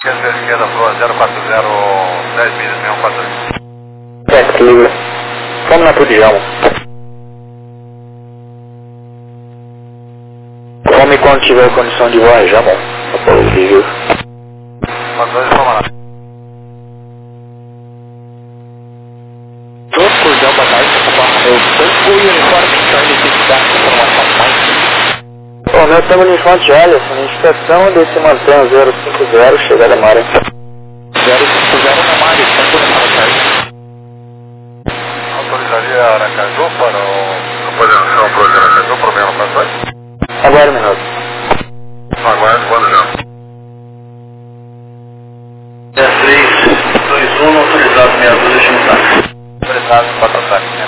Esquerda, Flor, 040, 10 milhas, 6142. Certo, livre. Vamos na Tudo Jalmo. Come quando tiver condição de voar, já bom. Apolo Livre. Mandou informar. Todo cordial, boa tarde, eu tanto o uniforme então ele tem que dar informação mais. Bom, nós estamos no uniforme de Alisson, inspeção desse Mantan 050, chegada a Mara. 050 na Mara, tanto no Aracaju. Autorizaria Aracaju para a coordenação para o Aracaju, problema com a Agora um minuto. Aguardo, quando já? 321, autorizado meia dúzia de montar. Autorizado para ataque, né?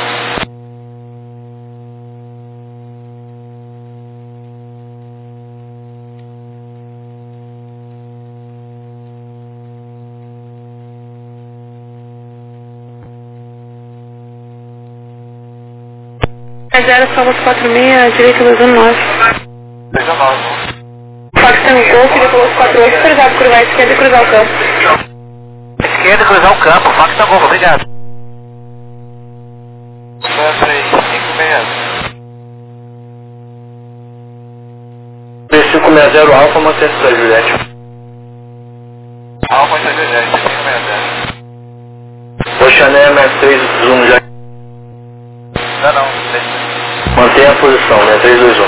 Zero, Salvas 46, direita 219. 19. Fox Tango, filho Colosso 48, autorizado curvar à esquerda e cruzar o campo. Esquerda, cruzar o campo, Fox Tango, obrigado. 3560 Alfa, mantém para Juliette. Alfa, Juliette, 3560. Oxané, 63, Zoom já. Não, Mantenha a posição, 6321.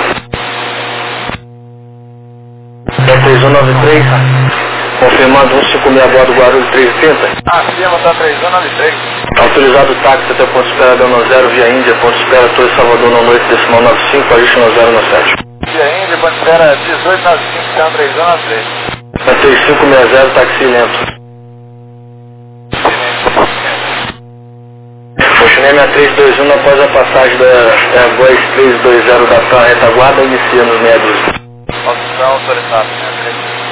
6193, confirmando 156 a bordo Guarulhos 330. Cia mandar 3193. Autorizado o táxi até ponto de espera Dona 0 via Índia, ponto de espera Torre Salvador na noite, decimal 95, ajuste no 097. Via Índia, ponto de espera 1895, chama 3193. 3560, táxi lento. Oxané 6321, após a passagem da Voz 320 da TAM retaguarda, inicia nos meia dúzia. Opção autorizada, 63.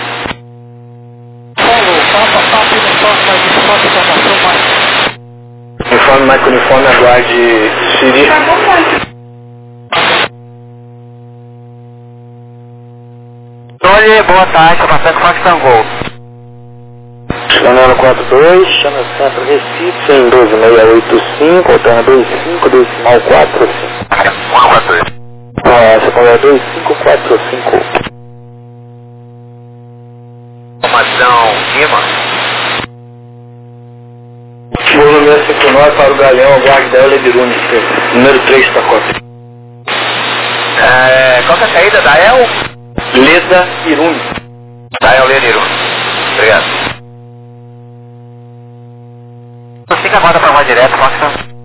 Uniforme, Mike Uniforme, aguarde Siri. Tony, boa tarde, passando Fox Tango. Chanel 42, chama Centro Recife, 12685, alterna 25, decimal 45. 143. Secundária 2545. Informação, Lima. Volume 59 para o Galeão, aguarde da Lebirunes, número 3 pacote. Qual que é a saída da El? Leda Irune. Da El Leda Irune. Obrigado. Você que aguarda para mais direto, Fox.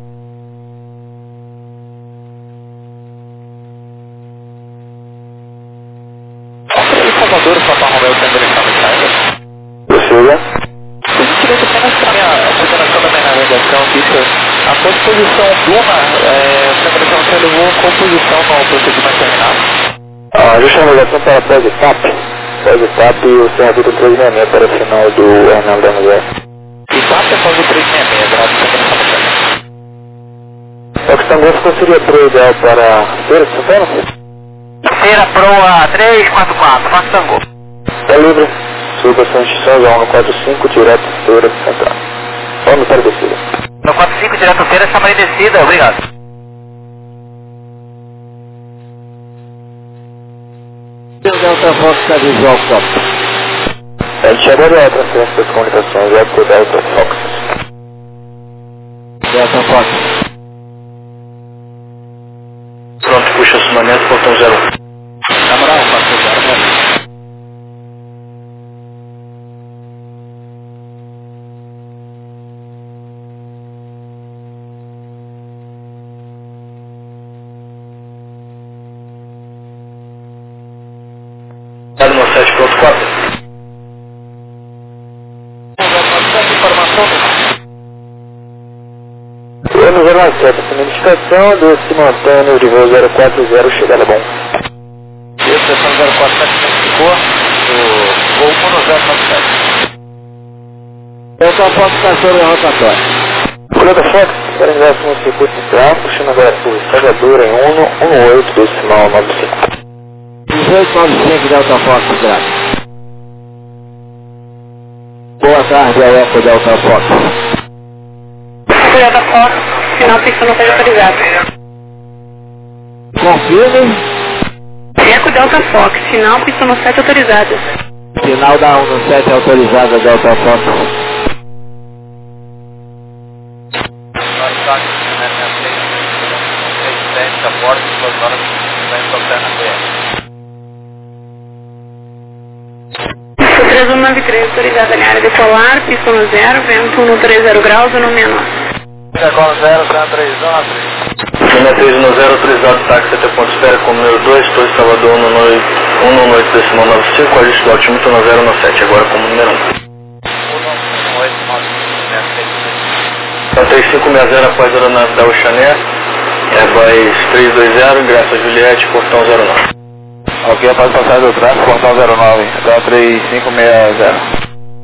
Salvador, o Papa Romeu tem direção de saída? Prossiga. Direito apenas para a coordenação da minha navegação, fica a posição Duna, a navegação levou a composição no procedimento terminado. Ajuste a navegação para pós-etap. Pós-etap e o senador 366 para o final do Hernando da Nuvem. Etapa após o 366, grau de coordenação. Fox Tango ficou seria pro ideal para Feira de Santana? Feira Proa 344, Fox Tango. É livre. Suba São Instituição, 145, direto Feira de Santana. Vamos para a descida. No 45, direto Feira, chama de descida, obrigado. Delta Fox está visual campo. Ele chegou a transferência das comunicações, é pro Delta Fox. Delta Fox. Pronto, puxa acionamento, portão 01. Camarão, Fox 0. Dado no 7.4. Eu não vou mais certo, essa notificação do simultâneo de voo 040, chegada bom. Estação 047 ficou do voo 1097. Delta Fox, estação de rotatória. Delta Fox, para ingresso no circuito central, puxando agora por Salvador em 118, decimal 95. 1895 Delta Fox, graças. Boa tarde, é o Eco Delta Fox. Eco Delta Fox, sinal pista não seja autorizado. Confirme. Eco Delta Fox, sinal pista não seja autorizado. Sinal da 117 autorizada, Delta Fox. A porta, 2 horas, vai tocar na BR. 3193, autorizada na área decolar, pista no 0, vento no 30 graus ou no menor. Decola 0, 319. Linha 310, autorizado, táxi até ponto de espera com número 2, Torre Salvador, 118.95, ajuste do altímetro no 017, agora como número 1. 3560 após a aeronave da Oxané, Airbus 320, ingresso a Juliette, portão 09. Ok, após passagem do tráfego, portão 09, da 3560.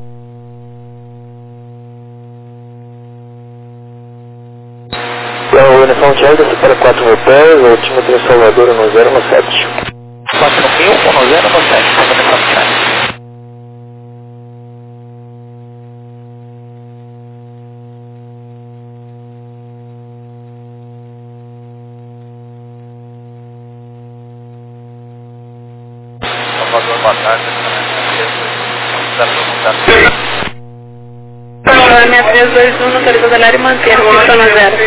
Uniforme Charlie, para 4.000 pés, altímetro em Salvador no 017. 4.000 ou no 017, Uniforme Charlie. Salvador, boa tarde, Salvador 6321, autorizada na área e manter, pista no 0.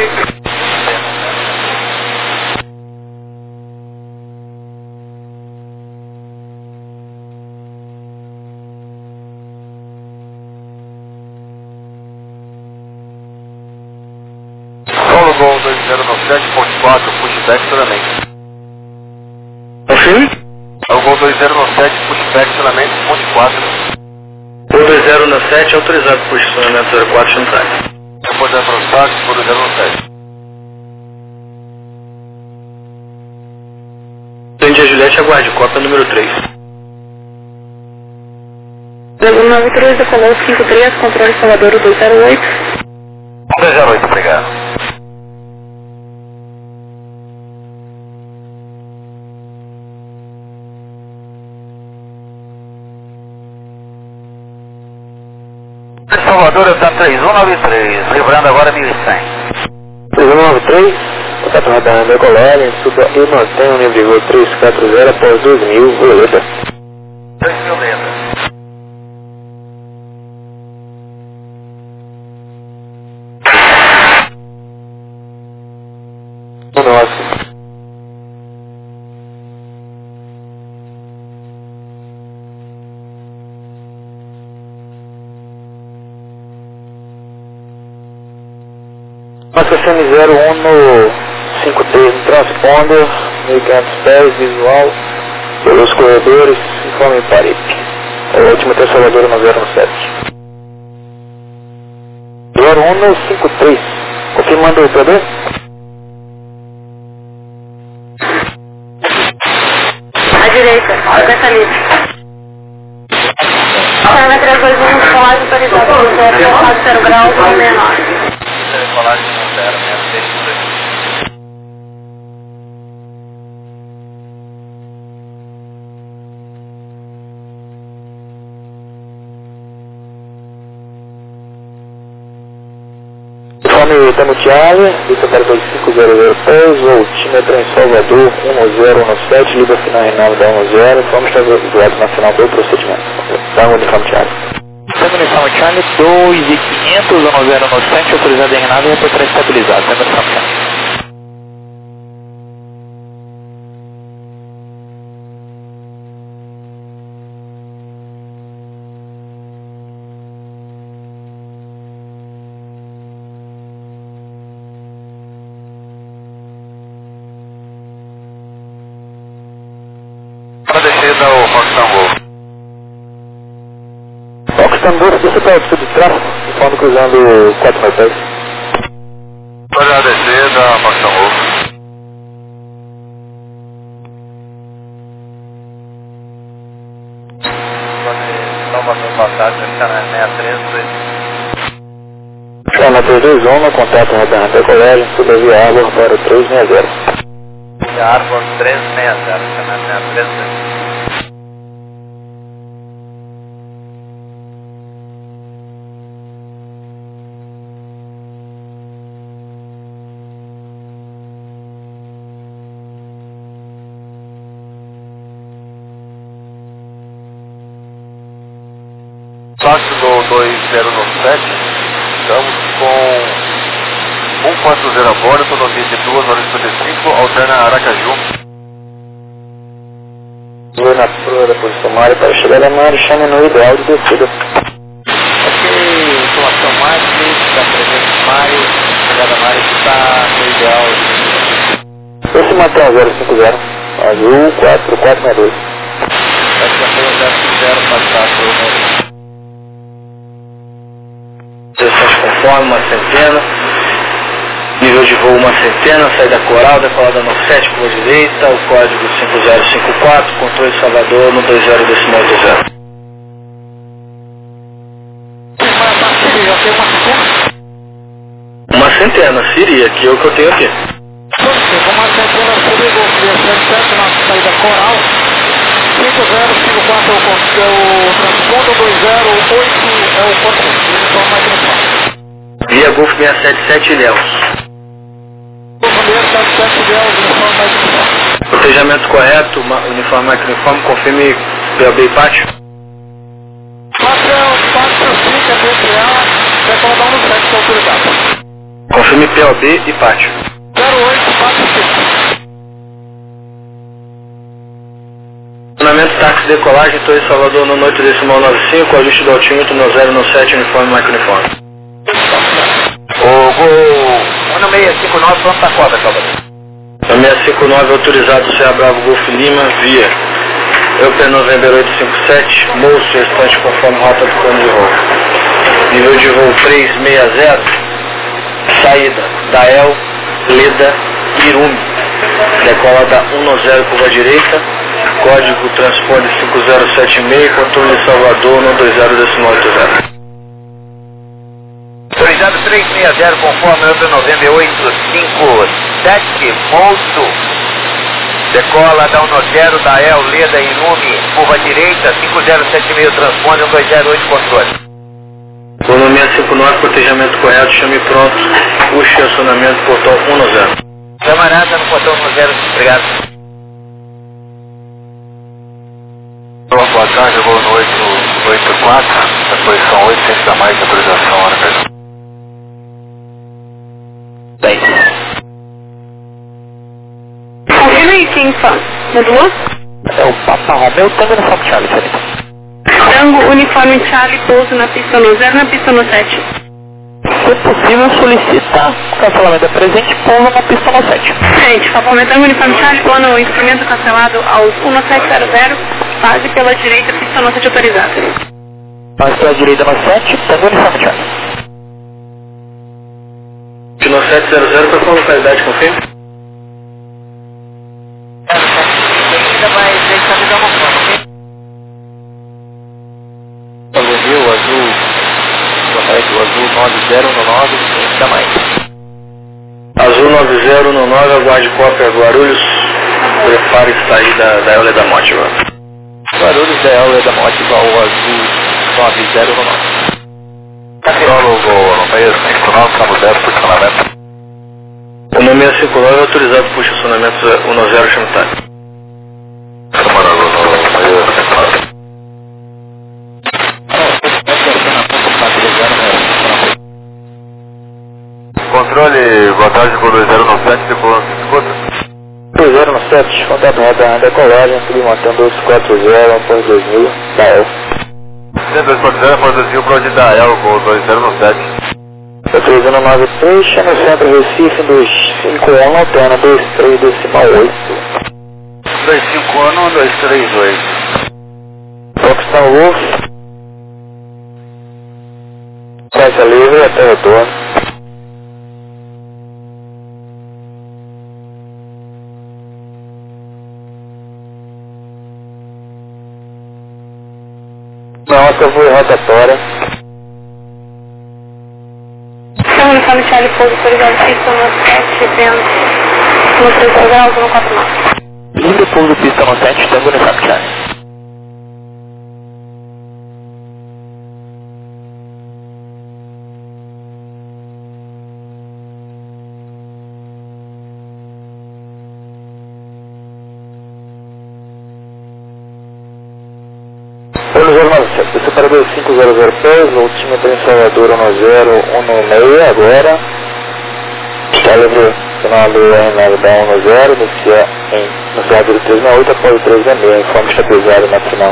Solo Gol 2097.4, pushback estacionamento. Confirme? Solo Gol 2097, pushback estacionamento, ponte 4. O 2097 autorizado por estacionamento 04 centrais. Depois da Prostax, por 2097. Frente a Juliette, aguarde, cópia número 3. 093, decolou 53, controle Salvador 208. 208, obrigado. Salvador está 3193, lembrando agora 1100. 3193, contato radar decolar, suba e mantenha o nível de voo 340 após 2000, boleta. 2000 letras. Nossa. Mosca CM01 no 53 no transponder, 1500 pés, visual, pelos corredores, informe em Paripe. É o último Salvador no 017. 01 no 53, confirmando o poder? À direita, aberta livre. Salva 321, decolagem autorizada no 0 graus ou no menor. Decolagem no 0, Informe Tamutiália, lista para 2500 pés, altímetro em Salvador, 1017, libra final Reinaldo da 10, informe está usuário nacional do procedimento. Dá um uniforme Charlie. Uniforme Charlie 2500, 1097, autorizado em Renado e reportar estabilizado. Uniforme Charlie. Para descida o Fox Tango. Fox Tango, você está de tráfego, informe cruzando 4.000 pés. Olha a descida, Fox Tango. Salvador, boa tarde, canal 63. Chama 321, contato radar decolagem, suba via água para 360. Árbor 360, canal 63. 3193, Táxi do 2097, estamos com 140 a bordo, autonomia de 2h55, alterna Aracaju. Vou na prua da posição Mário para chegar a Mário, chame no ideal de descida. Ok, informação Mário, está presente Mário, chegada Mário está no ideal. Esse mantém 050, azul 4462. Vai ser 050, passar por uma. 17 conforme, uma centena. Nível de voo uma centena, saída coral, decolada 97, curva direita, o código 5054, controle de Salvador no 20.80. Uma centena, Siri, que é o que eu tenho aqui. Uma centena Siri, Golf 77, nossa saída coral. 5054 é o transponder, 208 é o controle, então mais uniforme. Via Golf 677 Ilhéus. Protejamento correto, uniforme máquina uniforme, confirme POB e pátio. Confirme POB e pátio. 0845. Funcionamento táxi decolagem, Torre Salvador no 8.95, ajuste do altímetro no 097, uniforme máquina uniforme. O 1659, vamos para cobra, Salvador. O 659 autorizado, Serra Bravo Golf Lima, via Euper November 857, moço restante conforme rota do plano de voo. Nível de voo 360, saída Dael, Leda, Irumi. Decola da 190 curva direita, código transponder 5076, controle de Salvador no 20.80. Autorizado 360, conforme Euper November 857, moço. Decola da 190, Dael, Leda, Irumi, curva direita, 5076, transponder 208, controle. Volume 659, protejamento correto, chame pronto, puxe acionamento, portão 190. Camarada no portão 10, obrigado. Boa tarde, eu vou no 884, na posição 8, sem dar mais autorização, hora mesmo. 10. Confirma aí quem fala. Modulou? É o Papa Romeu, Tango Uniforme Charlie, Felipe. Tango Uniforme Charlie, pouso na pista no 0, na pista no 7. Se possível, solicita cancelamento da presente, pouso na pista no 7. Gente, Tango Uniforme Charlie, plano instrumento cancelado aos 1700, base pela direita, pista no 7 autorizada. Base pela direita no 7, Tango Uniforme Charlie. No 700, para qual localidade, confirma? Ainda mais, deixa eu me dar uma forma, ok? Alumínio, azul, correto, azul 9099, ainda mais. Azul 9099, aguarde cópia Guarulhos, prepare sair da Euler da Morte agora. Guarulhos da Euler da Morte igual ao azul 9099. Solo, vou no 659, cabo 10, funcionamento. O nome 659 é autorizado por estacionamento 10 Chantal. Câmara no 659. Controle, boa tarde, vou 2097, depois se escuta. 2097, contato rota decolagem, submantendo 240, após 2000, da El. 240, após 2000, para onde dá El, vou 2097. Autorizando a 93, no centro Recife, 251, alterna 23, decimal 8. 251, 238. Foxton Wolf. Faixa livre até retorno. Nossa, foi rotatória. Tango Uniforme Charlie, pouso autorizado, pista no 7, vento no 3 graus, no 49. Livre pouso pista no 7, Tango Uniforme Charlie. Ônibus 097, desceu para 2500 pés, altímetro em Salvador 1016 agora. Está livre, final do R9 da 10, inicia no Salvador 368, após 366, informe estabilizado na final.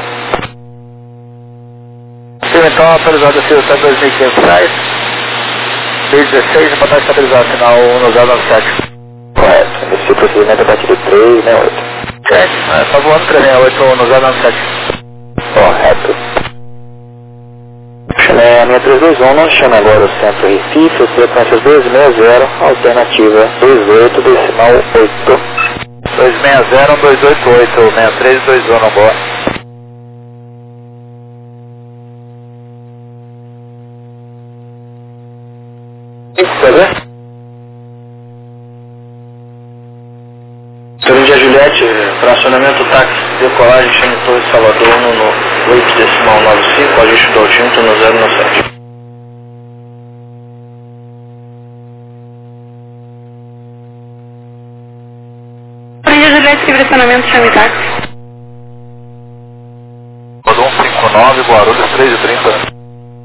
Então, atualizado aqui o 2500 reais, B16, para estar estabilizado, final 1097. Correto, esse procedimento a partir de 368. Tá voando 368 no 097. Correto. Chamei a minha 321, chama agora o centro Recife, frequência 260, alternativa 28, decimal 8. 260, 288, 6321, boa. Quer ver? Índia Juliette, fracionamento táxi, decolagem, chama Torre Salvador, no 8 decimal 95, ajuste do altímetro no 097. Índia Juliette, fracionamento, chama táxi. Rodou 159, Guarulhos 3h30.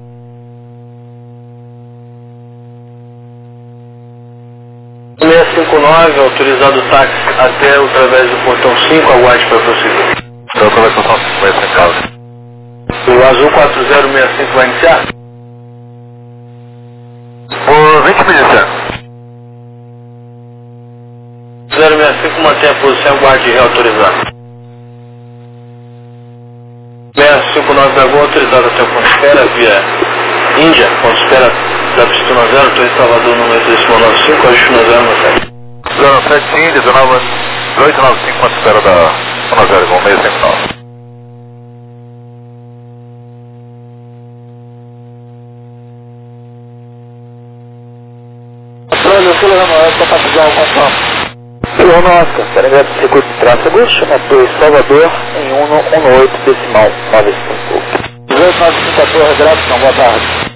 Autorizado o táxi até através do portão 5, aguarde para prosseguir. Então, qual é a portão 5 vai ser em casa? O azul 4065 vai iniciar? Por 20 milímetros. 065 mantém a posição, aguarde reautorizado. 659 da Gol, autorizado até o ponto de espera via Índia, ponto de espera da pista 0, Torre Salvador no 895, ajuste no 097. 07 Índia, 1895, quanto espera da 10, igual 659. Filão Oscar, Peregrino do Circuito de Tráfego, chama Torre Salvador em 118, decimal 95. 1895 a Torre, gráfico, boa tarde.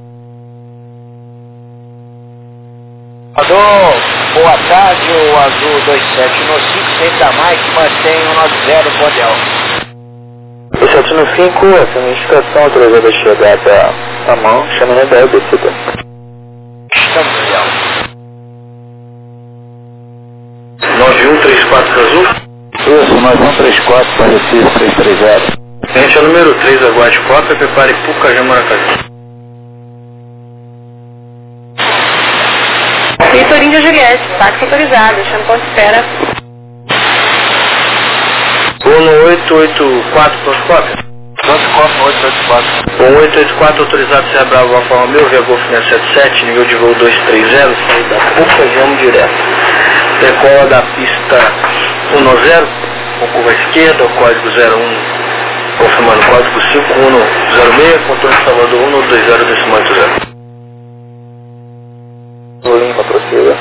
Boa tarde, o azul 27 no 5, da Mike, mantém 190 Bodel. 27 no 5, essa notificação autorizada a chegada à mão, chama na ideia descida. Estamos legal. 9134 azul? Isso, 9134 para Recife 330. Gente, é o número 3, aguarde cópia, prepare Puca Jamaracaju. Vitor Índia Juliette, táxi autorizado, chama ponto de espera. Ou no 884, ponto cópia? Ponto cópia, 884. O 884 autorizado Serra Bravo Alfa Romeo, via Golf 677, nível de voo 230, saída Puca, vamos direto. Decola da pista 10, com curva esquerda, o código 01, confirmando o código 5106, contorno de Salvador 120 decimal 80. Lima, prossiga.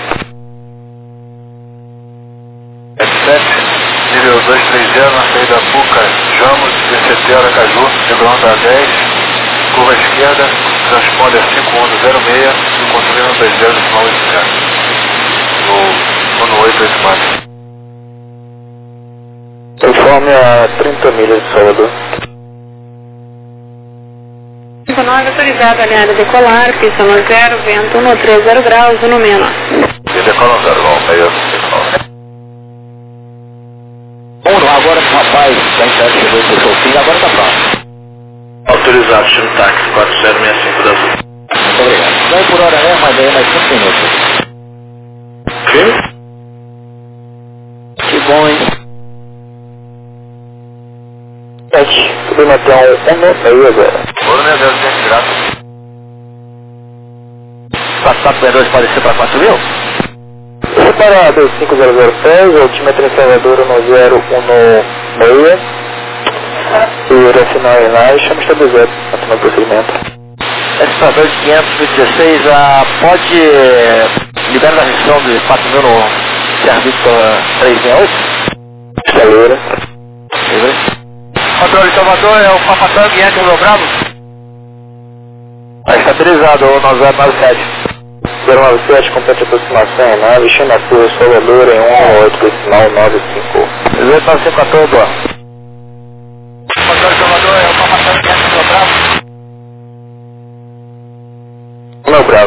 77, nível 230, na saída Puca, Jamos, DCT Aracaju, Negrão 10, curva esquerda, transponder 5106 e controle 120 decimal 80. No 884. Informe a 30 milhas de Salvador. 59 autorizado, alinhada decolar, pista 0, vento 130 graus, 1 menos. E decola 0, igual 659. Agora o rapaz da internet chegou e deixou o fim, agora tá pronto. Autorizado, chama táxi 4065 da Azul. Muito obrigado. Vai por hora mesmo, mas aí mais 5 minutos. Ok? Que bom, hein? 7, submetão 1 agora. Ouro, meu Deus, tem que graça. 4462 pode ser para 4 mil? Para 2500 pés, altímetro em Salvador no 016. E o final em lá, chama estabilizado, continuar o procedimento. Esse para 2516, pode liberar a restrição de 4 mil no serviço 368? Escaleira. Controle de Salvador, é o Papatang, entra no Bravo? Está estabilizado, o 9097. 097, completa aproximação em nave, chama a Torre Salvador em 118, decimal 95. 1895 a todo. Controle de Salvador, é o Papatang, entra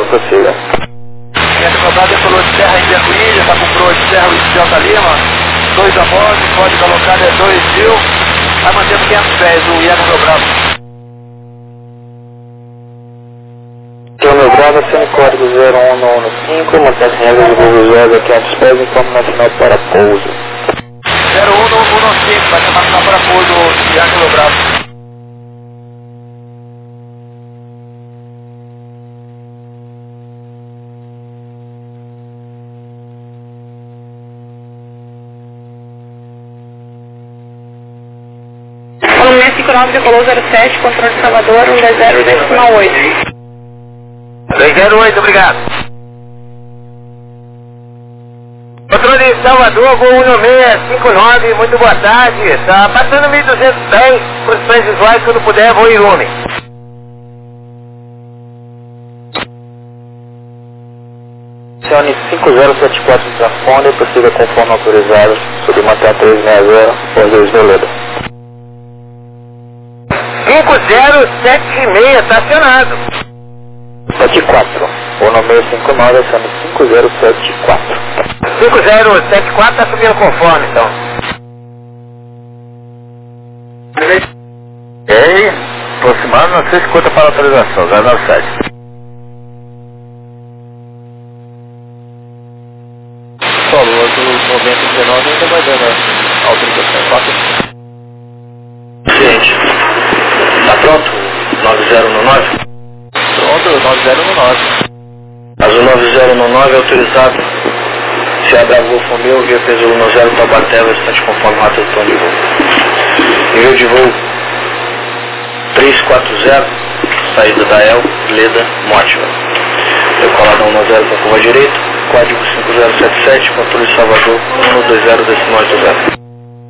prossiga. Entra cobrado, falou de Serra em Berruí, já comprou de Serra e Delta Lima, 2 a bordo, código alocado é 2000, vai manter 500 pés, o Iago Meu Bravo. Aqui é o Meu Bravo, sendo código 01115, mantém as regras de voo visual a 500 pés, informe nacional para pouso. 01115, vai chamar nacional para pouso, Iago Meu Bravo. Fluminense 59 decolou 07, controle de Salvador, 120,8. 308, obrigado. Controle de Salvador, voo 1659, muito boa tarde. Está passando 1210, condições visuais, quando puder, voo Irume. Acione 5074 de trafone, prossiga conforme autorizado, sobre manter 360, por 2 Veleda. 5076, estacionado. 74, o número 59, acione 5074. 5074, está subindo conforme, então. Ei, aproximando, não sei se conta para autorização, 097. Falou do 9019 ainda vai dando a autorização. Gente, tá pronto? 9019? Pronto, 9019. Azul 9019 autorizado. Se abra voo Fomeu, via Peso 10 Taubaté, restante conforme rota do plano de voo. Nível de voo 340, saída da El, Leda, Mótiva. Decoladão 10 com curva direita, código 5077, controle Salvador 120,80.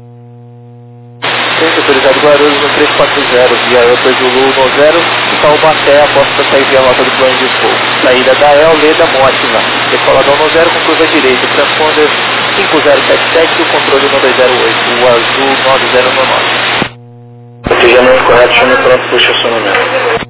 Centro autorizado Guarulhos no 340, via Eupa Zulu 10, Taubaté, após sair via rota do plano de voo. Saída da El, Leda, Mótiva. Decoladão 10 com curva direita, transponder 5077, o controle 1208, o azul 9099. Protegimento correto, chame pronto para o estacionamento.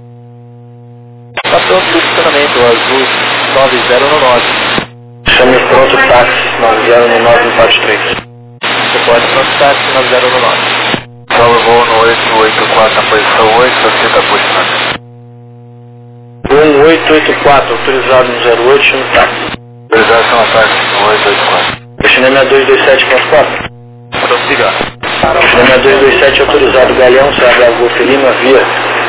Está pronto do estacionamento, o azul 9099. Chame pronto táxi 9019 no pátio 3. Você pode pronto táxi 9099. Salve voo no 884 na posição 8, você está posicionando. 1884, autorizado no 08, chame táxi. Autorização a táxi no 884. Destinamento 227.4. Prossiga. Destinamento 227 autorizado, Galeão, Serra Golf Lima, via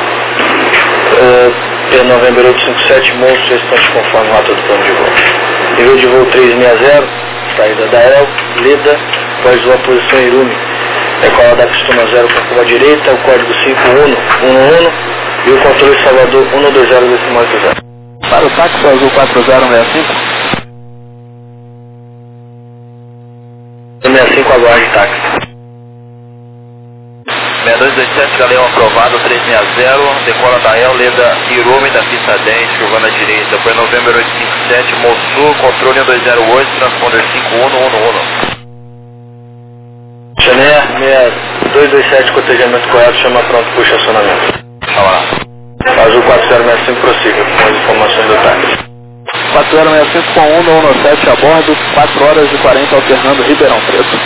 P9 857, monstro, restante conforme rota do plano de voo. Nível de voo 360, saída da El, Leda, após a posição Irume. Decola da Costuma 0 com a curva direita, o código 5111 e o controle Salvador 120,80. Para o táxi azul 4065. 65 aguarde táxi. 6227, Galeão aprovado, 360, decola da El, Leda, Irume da pista 10, curvando à direita, foi novembro 857, Mossul, controle 208, transponder 5111. Chané 227, cotejamento correto, chama pronto para o estacionamento. Vamos lá. Azul 4065, prossiga com as informações do táxi. 4065 com 117 a bordo, 4 horas e 40 alternando Ribeirão Preto.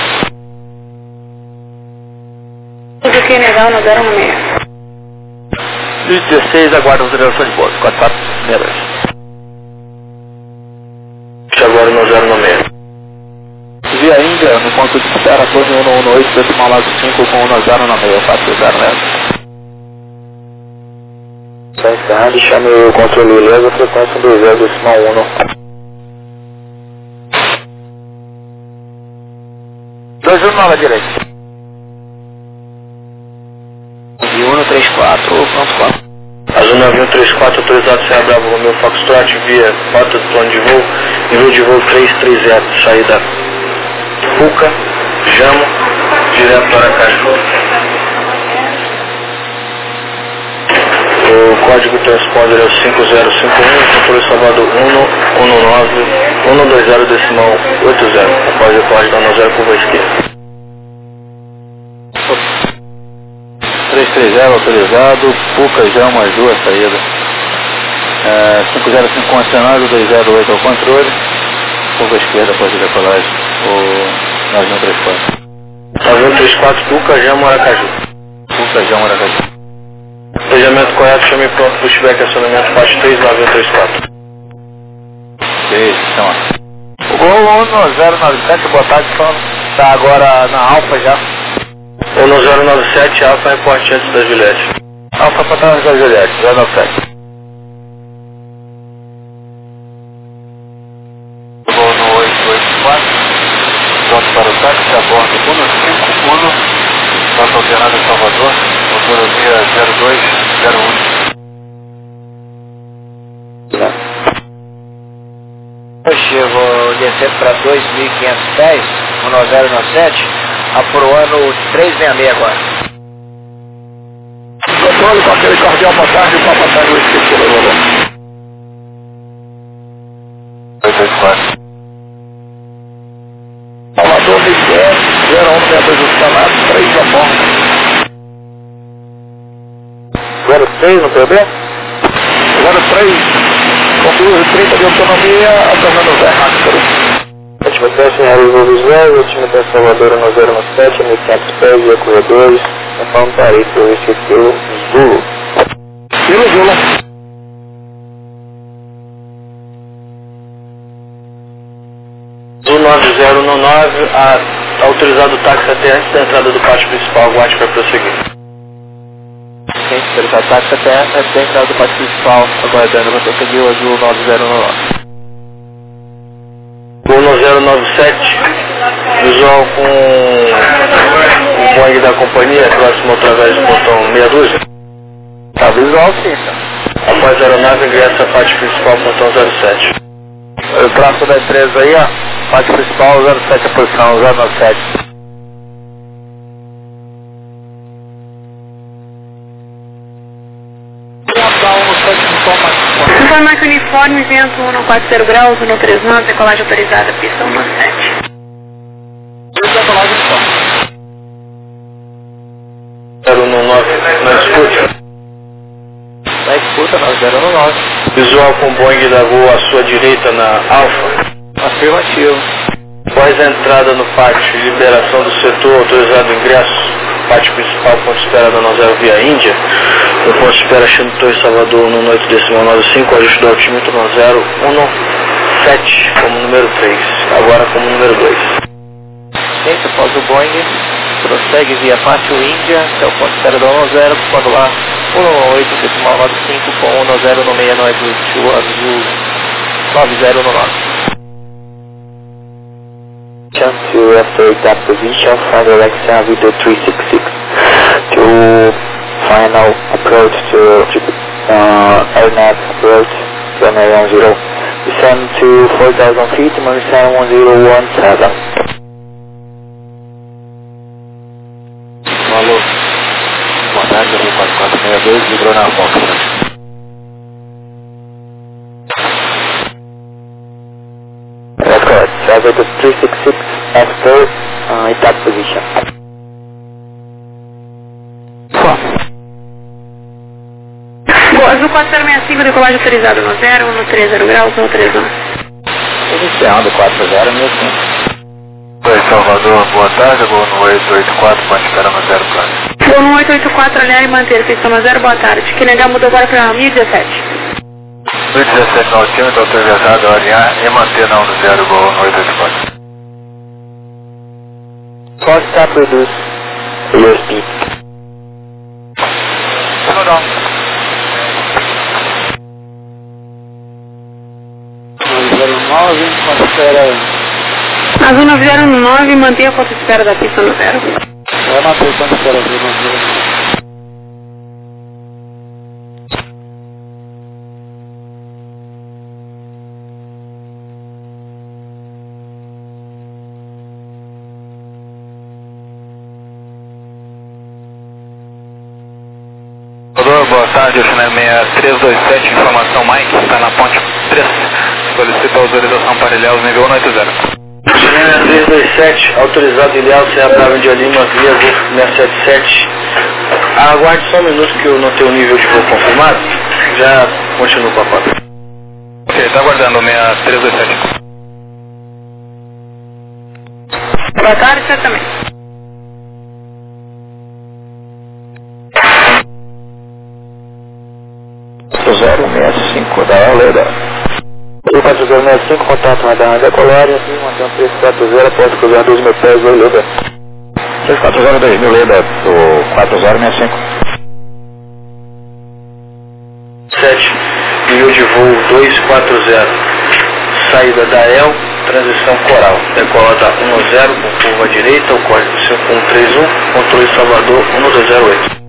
Tudo aqui legal no 016. 16 aguarda a autorização de bordo, 4462. Agora no 096. Via Índia, no ponto de espera, torre 118, decimal lago 5 com 1096, 406. Está encerrado, chame o controle Ilesa, frequência 20 decimal 1. 219 à direita. E 134, pronto 4. Azul 9134, autorizado Serra Bravo Romeu Foxtrot, via rota do plano de voo, nível de voo 330, saída Puca, Jamo, direto para Aracaju. O código transponder é o 5051, controle Salvador 119, 120,80, após o código da 0 curva esquerda. 330 autorizado, Puca, Jamo, as duas saídas. 505 208 ao controle, curva esquerda após a decolagem, o 9134. 9134, Tucajão, Aracaju. Tucajão, Aracaju. Despejamento correto, chame pronto, pushback, acionamento, parte 3, 9134. Beleza, então ó. O Gol 1097, boa tarde, está agora na Alfa já. 1097, Alfa, reporte antes da Juliette. Alfa para trás da Juliette, 097. Gol no 884, volta para o táxi, a bordo 151, nota alternada em Salvador, autonomia 0201. Hoje eu vou descer para 2.510, 1097, apurando 366 agora. Controle com aquele cardeal passagem, só passagem o esqueci do valor. 884. Salvador, 1500, 0162 funcionado, 3 na porta. 06 no PB? 03. Com 230 de autonomia, alternando Zé Rácaro. Última teste em Arizona dos Velhos, última teste Salvador no 097, 1500 pés, via corredores, na Pampari, para o ICQ, Zulu. Zulu, Zulu. Zulu 9019, autorizado o táxi até antes da entrada do pátio principal, aguarde para prosseguir. Pelo táxi até a entrada do pátio principal, aguardando para prosseguir o Azul 9099. Gol 1097, visual com o Boeing da companhia, próximo através do portão meia dúzia. Tá visual sim, tá? Após a aeronave, ingressa a parte principal, portão 07. O traço da empresa aí, ó, parte principal 07, a posição 097. Informação uniforme, vento 140 graus, 139, decolagem autorizada, pista 17. Decolagem então. 019, na escuta. Na escuta, 9099. Visual com Boeing da Gol à sua direita na Alfa. Afirmativo. Após a entrada no pátio e liberação do setor, autorizado o ingresso. Pátio principal, ponto de espera da 90 via Índia. O ponto de espera Chino Torre Salvador no 8.95, ajuste do altímetro 1017 como número 3, agora como número 2. Gente, após o Boeing, prossegue via pátio Índia, até o ponto de espera do 10, quando lá 118.95 com 10 no 69 do Azul 9099. To after that position, final exam with the 366 to final approach to airnav approach runway 10. Descend to 4,000 feet, Marissan 1017. Alô. Boa tarde, 4462, livrou na Fox. That's correct. Travel to 366 after in that position. Azul 4065, decolagem autorizada no 0, 130 graus, 131. Iniciando 40 mesmo. Oi, Salvador, boa tarde, vou no 884, pode esperar no 0 plano. Vou no 884, aliar e manter, pista 0, boa tarde. Que negar mudou agora para 1017. 17 no altímetro, autorizado a alinhar e manter na 10, vou no 884. First stop reduce your speed. Não. Azul 909, mantenha a ponto de espera da pista no 0. Vai manter o ponto de espera no 0. Boa tarde, China 6327, informação Mike, está na ponte 3, solicita autorização para Ilhéus, nível 180. China 327, autorizado Ilhéus, Serra Brava de Lima, via Golf 677. Aguarde só um minuto que eu não tenho o nível de voo confirmado, já Continua com a cota. Ok, tá aguardando 6327. Boa tarde, certamente. Zero 65 da Leda. 4065, contato radar decolagem, aqui, mantém 340, pode cruzar 2 mil pés, oi Leda. 340 2000 Leda, do 4065. 7, nível de voo 240, saída da EL, transição coral, decolada 10 com curva direita, o código 5131, controle Salvador 1208.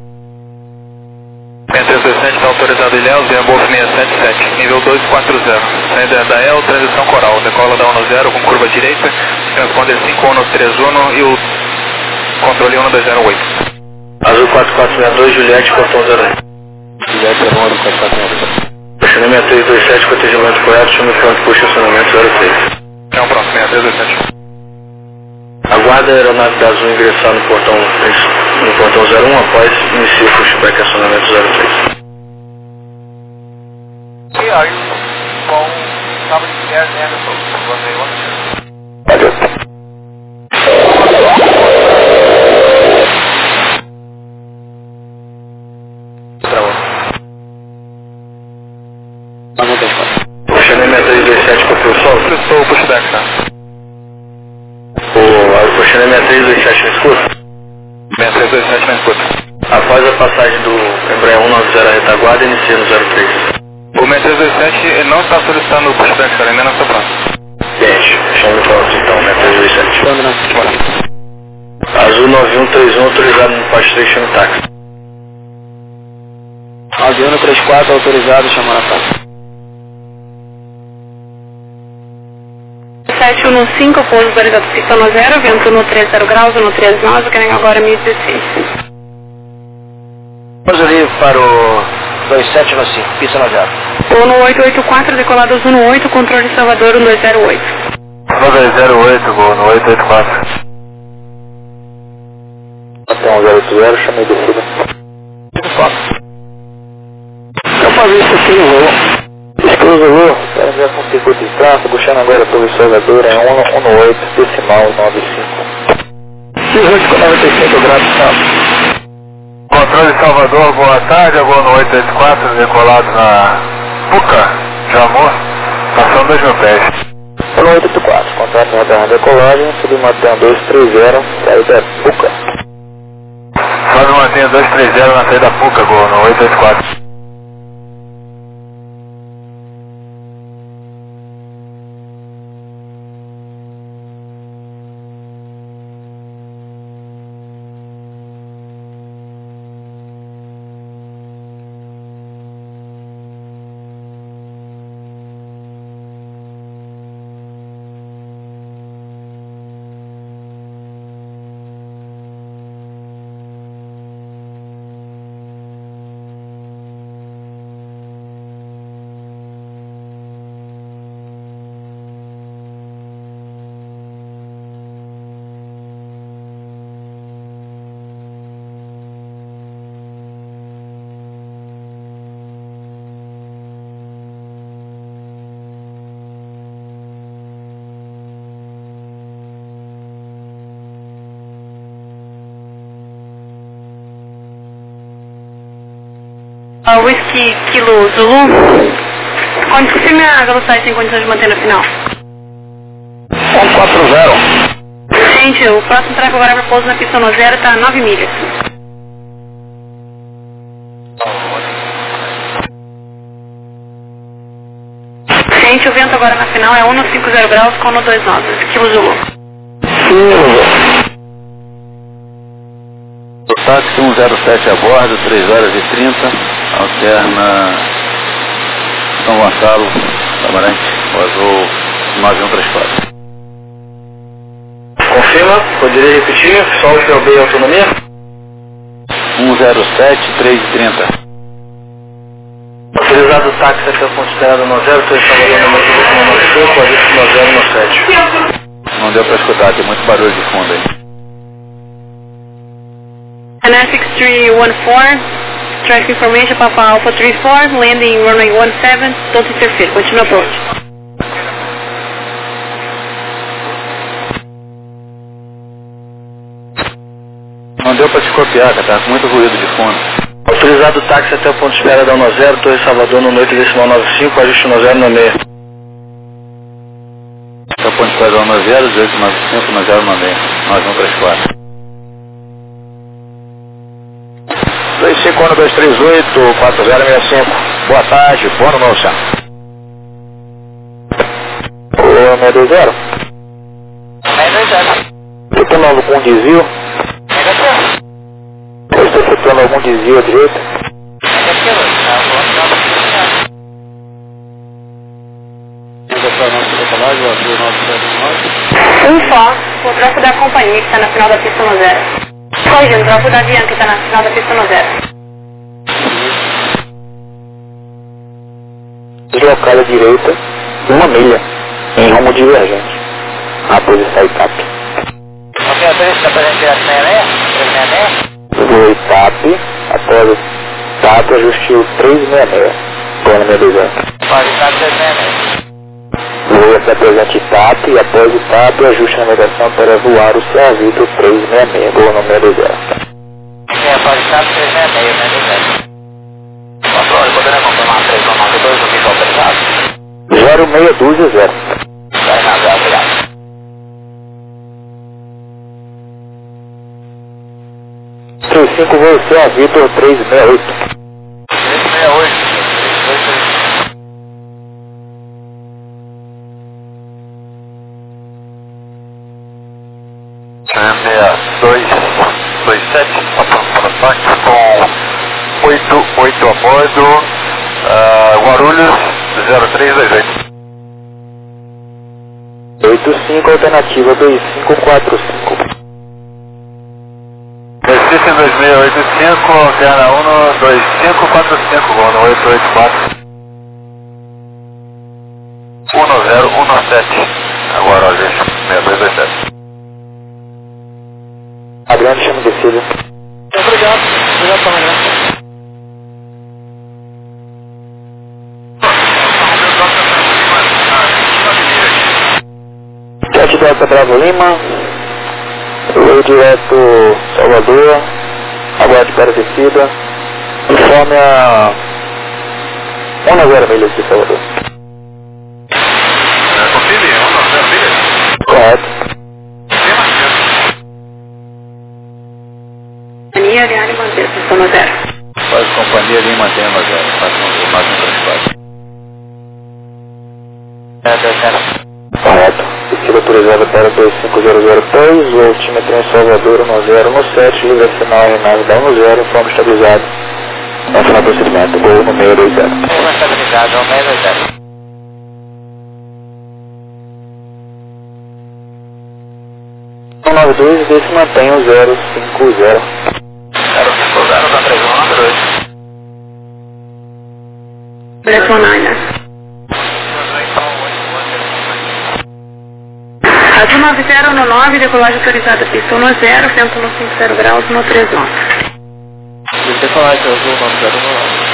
6327 está autorizado Ilhéus, Airbus 677, nível 240, saída da EL, transição coral, decola da 10 com curva direita, transponder 5131 e o controle 1208. Azul 4462, Juliette, portão 01. Juliette, 4462. Estacionamento 327, protegimento correto, chama o front push, estacionamento 06. É o próximo, 6327. Aguarda a aeronave da Azul ingressar no portão 01 após iniciar o pushback acionamento 03. Okay, are you from South Air Anderson, runway 10? Valeu. Estacionamento 327, copiou o sol? Estou o pushback, tá? O estacionamento 327 no escuro? 6327 na escuta. Após a passagem do Embraer 190 à retaguarda, inicia no 03. O 6327 ele não está solicitando o pushback, cara, ainda não está pronto. Gente, chama o front então, 327. Bora. Azul 9131, autorizado no Pastration no táxi. Azul 134, autorizado, chamar a táxi. 715, pouso autorizado pista no 0, vento no 30 graus, no 39, que agora 1016. Vamos ali para o 2795, pista no 0. Ou no 884, decolado azul no 8, controle Salvador 1208. 1208, vou no 884. Até 1080, chamei descida. Eu fazer isso aqui no voo. Escluso voo, já com circuito de tráfego, chama agora pelo Salvador, é 118, decimal 95. 18 com 95 graus, tá? Controle Salvador, boa tarde, vou no 884, decolado na Puca, Jamor, passando 2 mil pés. No 884, contrato radar decolagem, submantém 230, saída Puca. Sobe mantenha 230 na saída Puca, vou no 884. Whisky Kilo Zulu, confirme a velocidade sem condições de manter no final. 140. Gente, o próximo tráfego agora para pouso na pista no 0 está a 9 milhas. Gente, o vento agora na final é 150 graus com 129, Kilo Zulu. Táxi 107 a bordo, 3h30, alterna São Gonçalo, Amarante, o azul 9134. Confirma, poderia repetir, sol PLB e autonomia? 107, 3h30. Autorizado o táxi até considerado no 0, estou Salvador no 95, ajuste no 0 no 7. Não deu para escutar, tem muito barulho de fundo aí. NSX 314, traffic information, Papa Alpha 34, landing runway 17, don't interfere, continue approach. Não deu pra te copiar, cara, tá com muito ruído de fundo. Autorizado o táxi até o ponto de espera da 10, Torre Salvador, no noite decimal 95, ajuste 1096. Até o ponto de espera da 10, 1895, 1096, 9134. 251-238, 4065. Boa tarde, Bono Motion. Ô, 620. 620. Efetuando algum desvio? Estou efetuando algum desvio à direita? Só, o tráfego da companhia que está na final da pista 10. Corrigindo, o tráfego da Avianca que está na final da pista 10. Deslocar à direita, 1 milha, em rumo divergente, após essa etapa. Ok, está presente a 366? Do ETAP, após o TAP, ajuste o 366, plano 620. Após o TAP 366. Voe até presente TAP e após o TAP, ajuste a navegação para voar o Cervito 366, plano 620. Ok, após o TAP 366, 620. Controle, poderia confirmar 392, o bicho autorizado? 0620. Vai nada, obrigado. 35 você, a Vitor 368. 368. 227, para táxi com 88 a bordo, Guarulhos 0328. 85, alternativa 2545. Existe 2685, alterna 1, 2545, Bono 884. 1017, agora olha, 6227. Adriano, chama descida. Obrigado também. Jet Delta Bravo Lima, voo direto Salvador, aguarde para a descida, informe a 10 milhas de Salvador. Confirme, 10 milhas? Correto. Companhia Ariane mantém pista 10. Faz companhia ali, mantém a 10, faz o máximo transporte. Correto. Descida autorizada para 25003, o altímetro em Salvador 1017, livre final RNAV da 10, informe estabilizado. No final do procedimento, gol no 620. Estabilizado, 620. O 92 desse mantém o 050. 050 da 3192. Bretonalha. Azul 90 no 9, decolagem autorizada, pista 10, vento no 50 graus no 39. Decolagem Azul 90 no 9.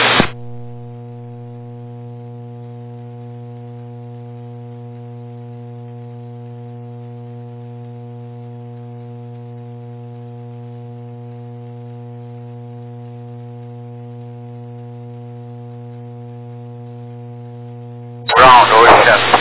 Ground, ocean.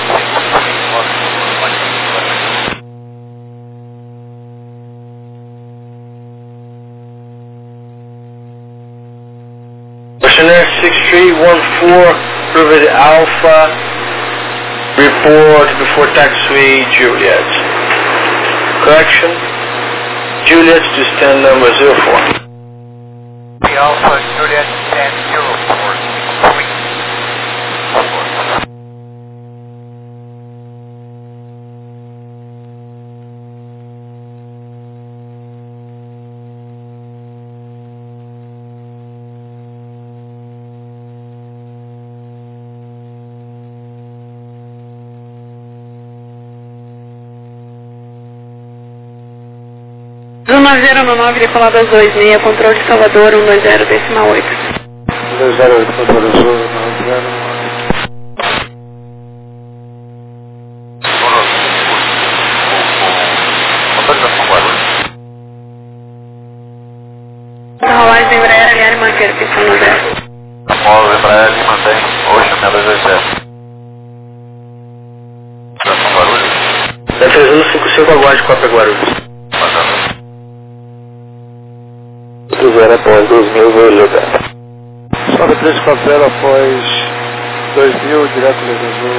Questionnaire 6314, Privet Alpha, report before taxiway Juliet. Correction, Juliet to stand number 04. Alpha, Juliet, and 04. Azul 90 no 9, decolado às 26, controle de Salvador 120, decimal 8. 208, Controle Azul, 90. Rolagem da Embraer, Aliar Manqueira, pista no 0. Apolo, Embraer, mantém, Ocean 6207. Estação Guarulhos. F3155, aguarde Copa Guarulhos. 0 após 2000, Violeta. Sobe 340 após 2000, direto Leda Azul,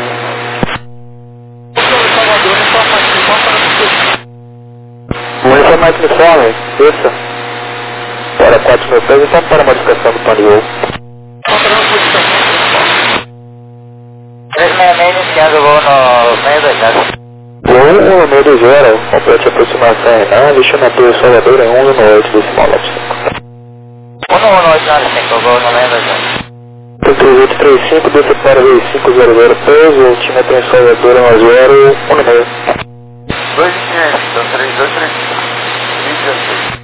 909. O informar uniforme, desça. Para 4.000 pés, então para a modificação do plano de voo. 366 iniciando o voo no 627. Voo 1620, complete aproximação Renan, deixando a torre Salvador em 118 decimal 95. 11895, voo no 627. 3835, desça para 2500 pés, o altímetro em Salvador em 1016. 2500, então 3235. 2016.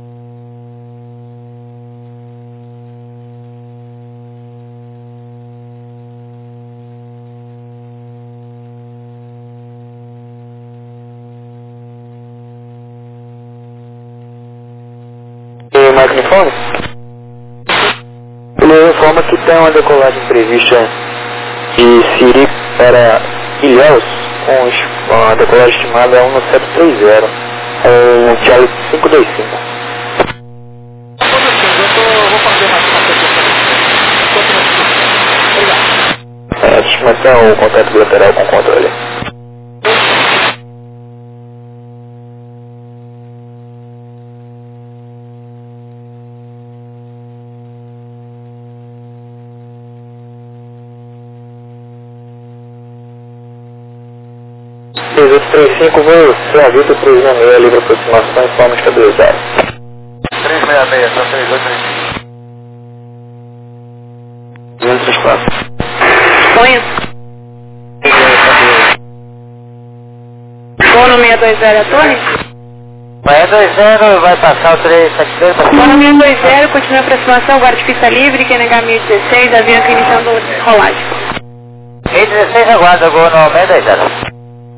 Máquina informe? Ele informa que tem uma decolagem prevista de Siri para Ilhéus, com a decolagem estimada 1730, um Charlie 525. Estimação, o contato bilateral com controle. Voo 366, 366, livre aproximação em forma estabilizada. 366, então 3835. 234. Sonho. Voo no 620, a torre? 620 vai passar o 372. Voo no 620, continua a aproximação, guarde pista livre, QNH 1016, avião iniciando rolagem. 1016 aguarda, voo no 620.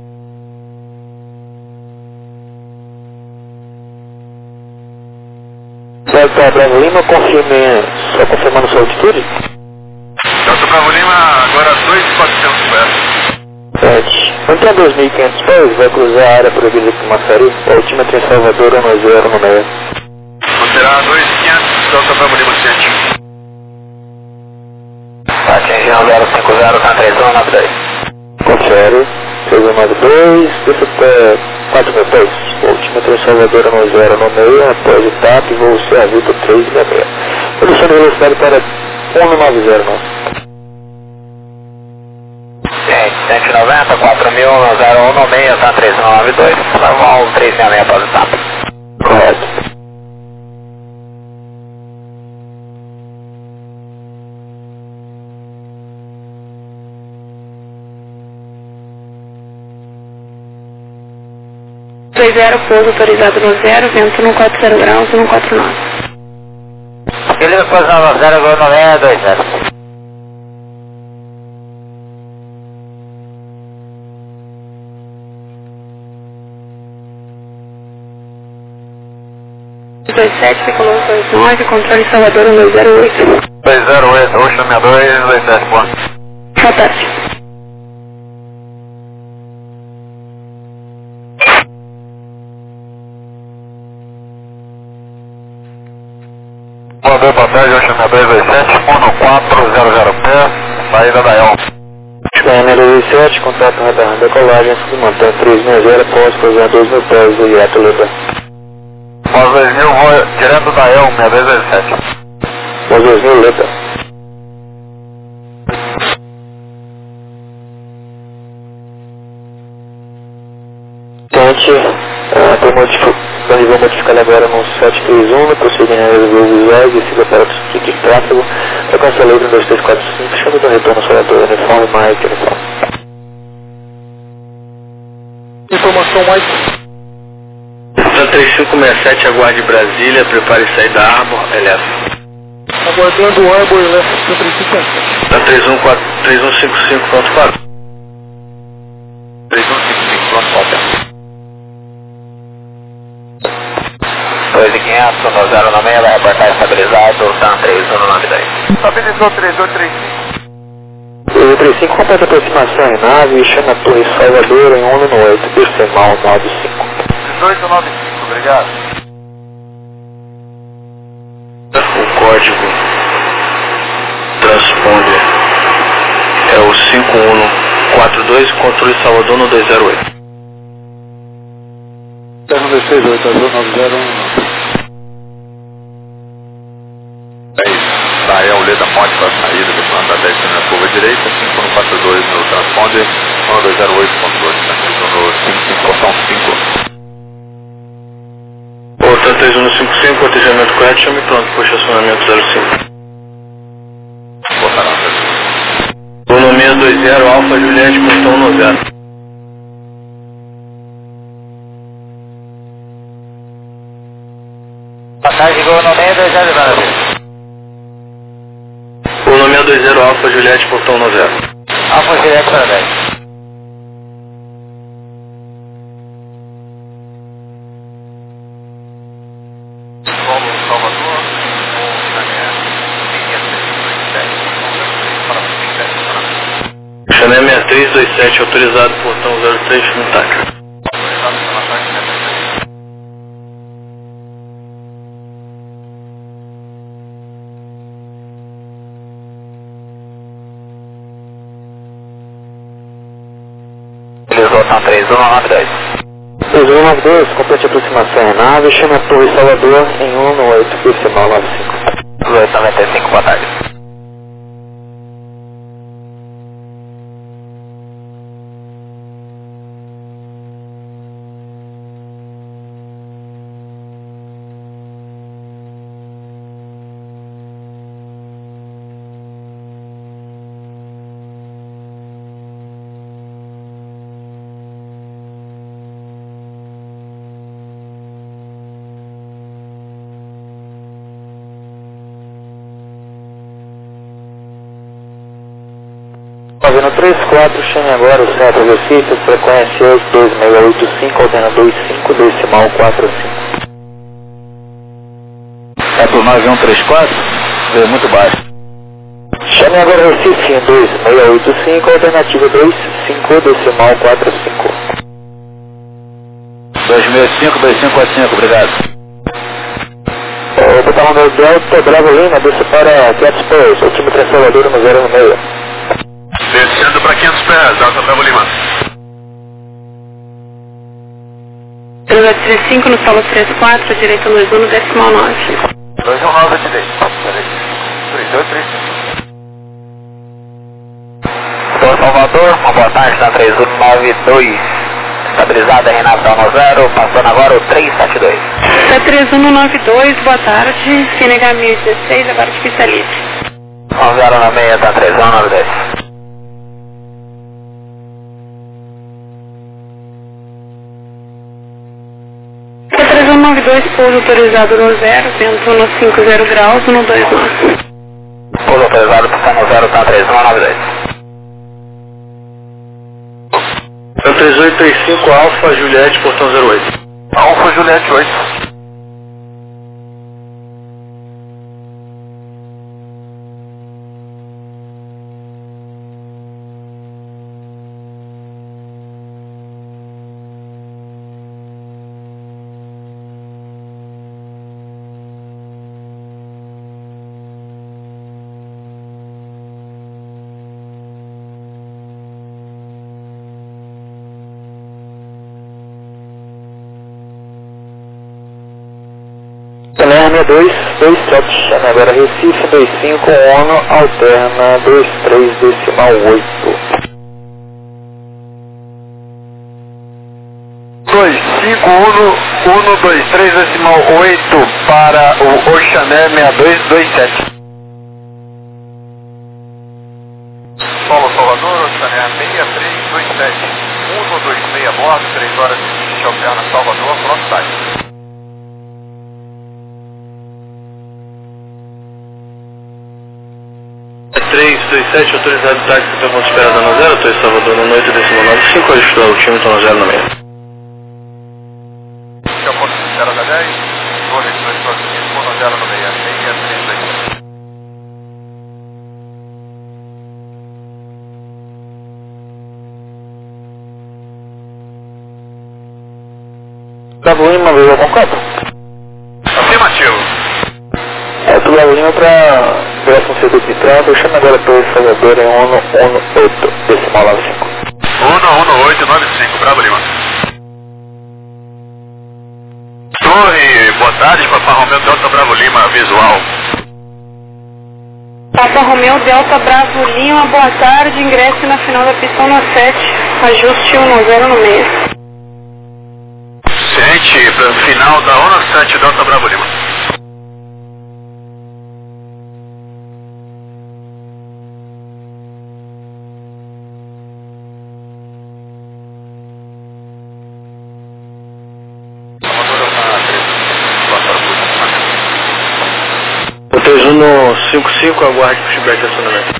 Delta Bravo Lima, só confirmando sua altitude? Delta Bravo Lima, agora 2.400 pés. 7. Mantém 2.500 pés, vai cruzar a área proibida de Massari, o altímetro em Salvador, 10 no meio. Manterá 2.500, Delta Bravo Lima 7. Atingindo 050, tá 3192. Confere, 692, desça até 4.000 pés. O altímetro em Salvador, 10 no meio, após o TAP, voo CA Vitor 366. Redução de velocidade para 190, nossa. 190, 4.000, 0196, tá 392, normal 366 após o TAP. Correto. Pouso autorizado no 0, vento no 40 graus, 149. Beleza, posição no 0, voo no 620. Tricolor 29, controle Salvador 208. 208, Ocean 62, 27 pontos. Fantástico. Boa tarde, Ocean 6227, 1400 pé, saída da El. Skyner 27, contato radar, decolagem, se mantém 360, após cruzar 2.000 pés do direto Leda. Pós 2000, vou direto da El, 6227. Pós 2000, Leda. Vou modificar agora no 731, prosseguindo no voo visual, descida para o sítio de tráfego, alcança a lei 1245, chama do retorno Salvador, uniforme, Mike, uniforme. Informação mais. 3567, aguarde Brasília, prepare sair da Arbor, eleva. Aguardando o Arbor Left no 357. Tá 3155, pronto 4. 3155, pronto 4. 2500 no 096, vai reportar estabilizado, TAM 3192. Estabilizou 3235. 35 completa aproximação em nave, chama a Torre Salvador em 118, decimal 95. 1895, obrigado. O código transponder é o 5142, controle Salvador no 208. Terno 268, azul 9019. Israel, Leda Monte para a saída do plano da 10 na curva direita, 5142 no transponder, 1208 controle, no 55, 5. Outra 3155, cotejamento correto, chame pronto, puxa acionamento 05. Botará. Volume 620, Alfa Juliette, portão 90. Passagem Gol no meio, 200 Brasil. Volume 620, Alfa Juliette, portão 90. Alfa Juliette para 10. Solo Salvador, Chané 6327, autorizado, portão 03, Fintac. TAM 3192. 3192, complete aproximação em nave, chama a Torre Salvador em 118, decimal 95. 1895, boa tarde. Fazendo 34, chame agora o centro Recife, frequência 2685, ordena 25, decimal 45. É pro 9134? É muito baixo. Chame agora Recife em 2685, alternativa 25, decimal 45. 265, 2545, obrigado. O botão do Delta, Bravo Lima, desce para 500 pés, último Salvador no 016. Descendo para 500 pés, Delta Bravo Lima. 3835 no solo 34, direita 21 no decimal 9. 219 direita. 3235. Doutor Salvador, uma boa tarde, TAM 3192. Estabilizada, Renato no 0, passando agora o 372. Tá 3192, boa tarde, CNH 1016, agora de pista livre. 1096, TAM 3192. Tá 3192, pouso autorizado no 0, vento no 50 graus, no 29. Pouso autorizado, passando no 0, TAM 3192. 3835, Alfa Juliette, portão 08. Alfa Juliette 8. Palermo 227, chame agora Recife 25, ONU, alterna 23, decimal 8. 25123 decimal 8 para o Oxané 6227. Solo Salvador, Oxané 6327. 126 a bordo, 3 horas e 20, alterna Salvador, pronto, sai. 9327, autorizado de táxi para ponto de espera dando 0, estou em Salvador no 8,95, ajustou o time, estou no 0 no meio. Que é o ponto de espera da 10, Torre 245, no 0 no meio, 632. Bravo Lima, veio algum copo? Afirmativo. Do Bravo Lima para direção circuito de trânsito, chama agora para o Salvador em 118, decimal 95. 11895, Bravo Lima. Torre, boa tarde, Papa Romeu Delta Bravo Lima, visual. Papa Romeu Delta Bravo Lima, boa tarde, ingresse na final da pista 17, ajuste 10 no meio. Ciente, para final da 17 Delta Bravo Lima. O 3155, aguarde pushback acionamento.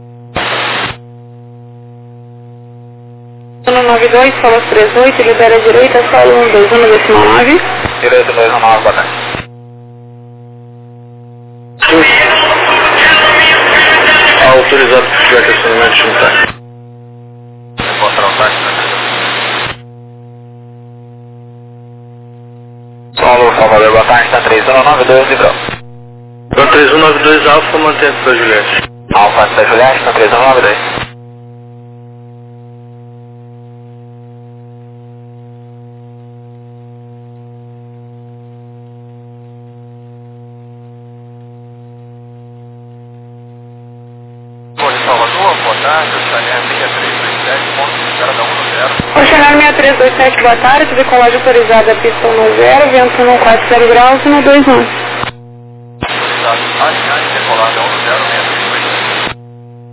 192, solo 38, libera a direita, solo 121, decimal 9. Direito 219, boa tarde. Autorizado pushback acionamento de táxi. Mostrar o táxi, Solo Salvador, boa tarde, está 3192, livrou. Para 3192 Alfa, mantém para Juliette. Alfa da Juliette, está 3192. Torre Salvador, boa tarde, Chanel 6327, ponto de espera da 10. Chanel 6327, boa tarde, decolagem autorizada, pista 10, vento 140 graus, 129. Autorizado, Ariane, decolada 10, 6328.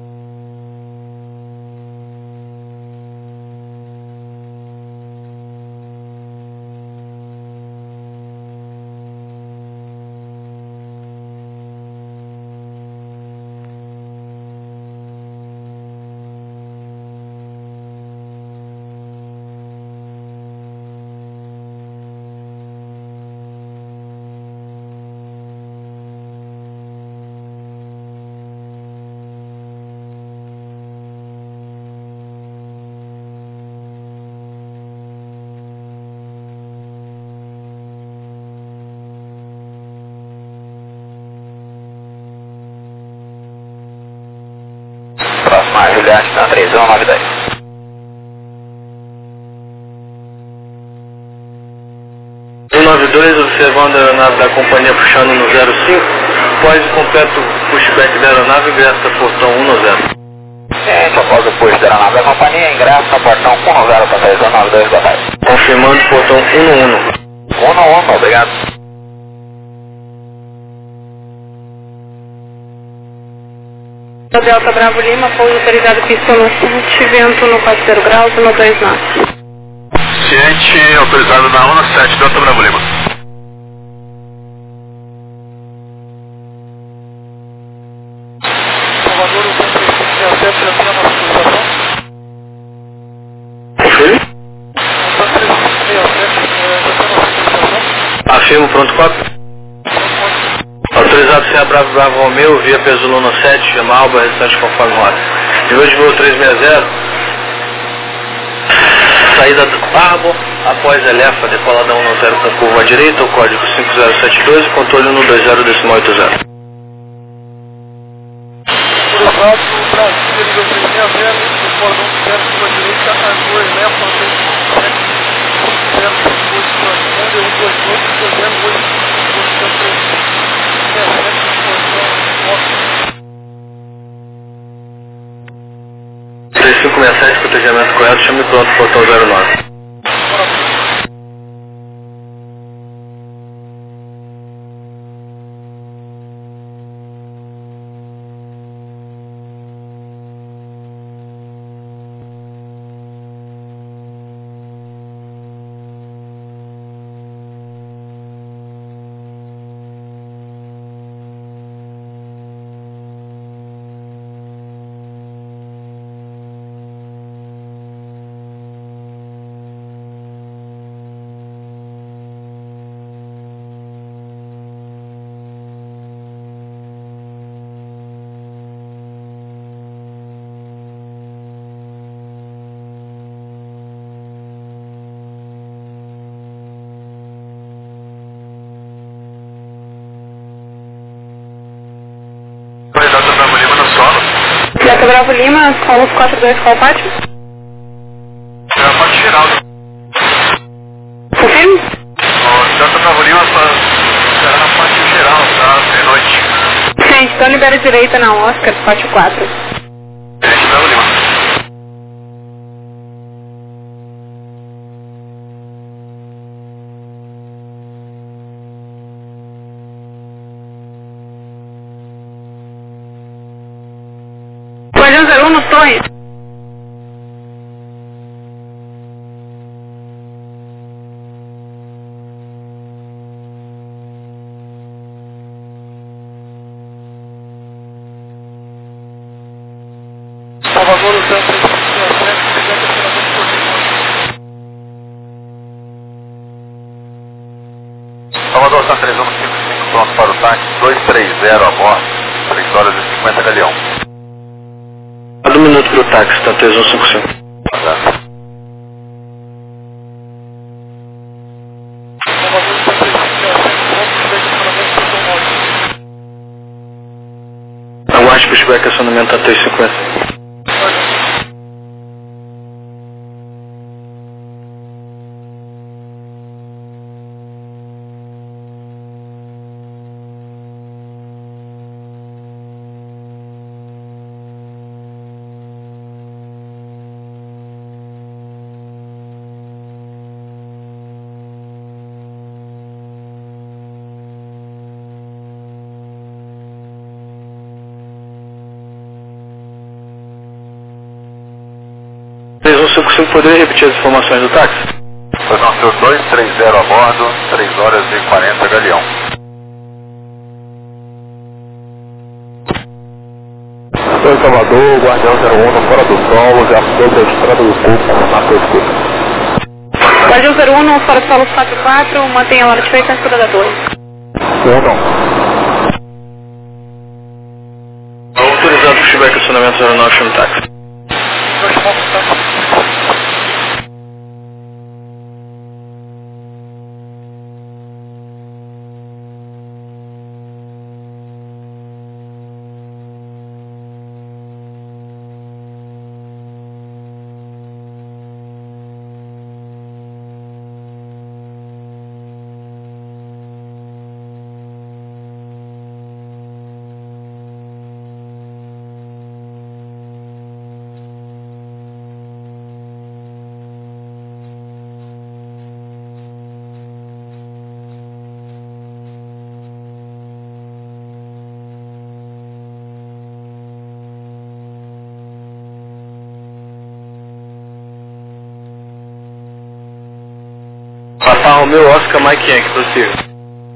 Próxima Juliette, está 3192. Observando a aeronave da companhia puxando no 05, após o completo pushback da aeronave, ingressa portão 110. Ciente, após o push da aeronave da companhia, ingresso no portão 10 para 3192, boa tarde. Confirmando portão 11. 111, obrigado. Delta Bravo Lima, pouso autorizado, pista 7, vento no 40 graus, 129. Ciente, autorizado na 17 Delta Bravo Lima. Salvador, o 3567, já tem a nossa autorização? Confirme. O 3567, já tem a nossa autorização? Afirmo, pronto 4. Autorizado sem Bravo Bravo Romeu, via Pesoluna 7, chama Alba, restante conforme rota. Nível de voo 360, saída do Arbor, após Elefa, decolada 110 com curva à direita, o código 5072, controle 120 decimal 80. Autorizado no Brasil, nível 360, decolada 110 curva à direita, Arbor, Elefa, 3567, protegimento correto, chame pronto, portão 09. Delta Bravo Lima, Solos 42, qual pátio? É a parte geral. Confirme? Delta Bravo Lima será na parte geral, tá? De noite. Sim, então libera direita na Oscar, pátio 4. Delta Bravo Lima. Guardião 01 nos Torres. Salvador, o Delta Salvador, Santa 3155, pronto para o táxi, 230 a bordo, 3 horas e 50 galeão. Dá 1 minuto pro táxi, tá 3155. Aguarde pushback, acionamento tá 350. Você poderia repetir as informações do táxi? Pois não, seu 230 a bordo, 3 horas e 40 galeão. Oi, Salvador, Guardião 01, fora do solo, já sobre a estrada do Cuco, na sua escuta. Guardião 01, fora do solo 44, mantenha a hora de feita à escuta da torre. Autorizado pushback, acionamento 09, chama o táxi. Papa Romeo Oscar Mike Yankee, prossiga.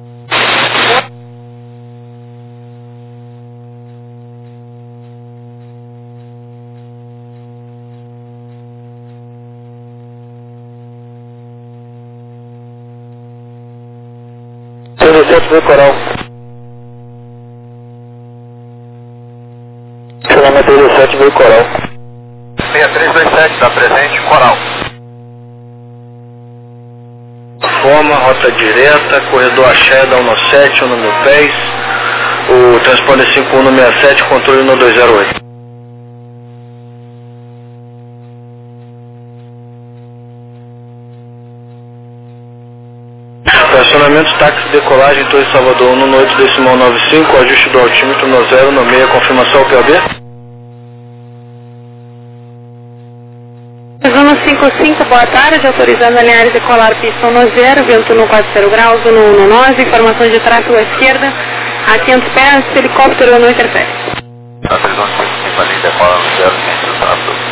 do Coral. Quilômetro 17 do Coral. 6327, está presente, Coral. Forma, rota direta, corredor Axé da 197, o número 10, o transponder 5167, controle no 208. Estacionamento, táxi, decolagem, Torre Salvador 118,95, ajuste do altímetro no 0, no meio, confirmação PAB. 155, boa tarde, autorizando a linha de decolar pista no 0, vento no 40 graus, 119, informação de tráfego à esquerda, a 500 pés, helicóptero não interfere. A 355, a linha decola no 0, centro, tráfego.